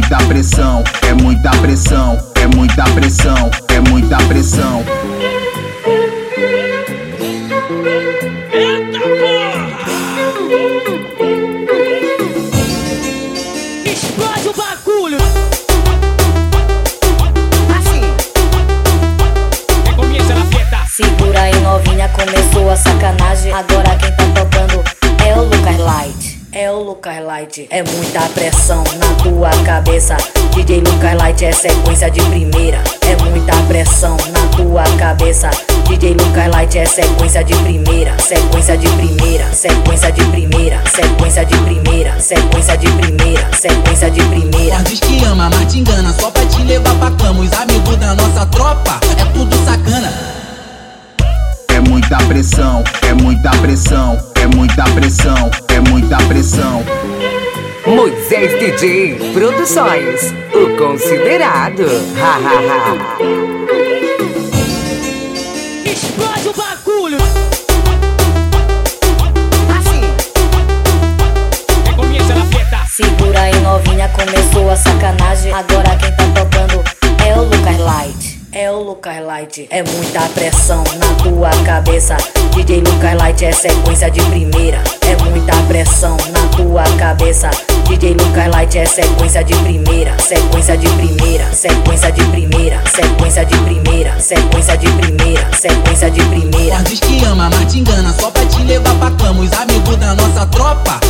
muita pressão, é muita pressão, é muita pressão, é muita pressão. Eita porra! Explode o bagulho! Assim. Começa na feta. Segura aí, novinha, começou a sacanagem. Agora quem tá tocando é o Lucas Light. É o Lucas Light. É muita pressão na tua cabeça. DJ Lucas Light é sequência de primeira. É muita pressão na tua cabeça. DJ Lucas Light é sequência de primeira. Sequência de primeira. Sequência de primeira. Sequência de primeira. Sequência de primeira. Sequência de primeira. Diz que ama, mas te engana, só pra te levar pra cama. Os amigos da nossa tropa é tudo sacana. É muita pressão, é muita pressão, é muita pressão, é muita pressão. Moisés DJ Produções, o considerado. Ha, ha, ha. Explode o bagulho! Assim. Começa na feta. Segura aí, novinha, começou a sacanagem. Agora quem tá tocando é o Lucas Light. É o Lucas Light. É muita pressão na tua cabeça. DJ Lucas Light é sequência de primeira. É muita pressão na tua cabeça. DJ Lucas Light é sequência de primeira. Sequência de primeira. Sequência de primeira. Sequência de primeira. Sequência de primeira. Sequência de primeira. Diz que ama, mas te engana, só pra te levar pra cama. Os amigos da nossa tropa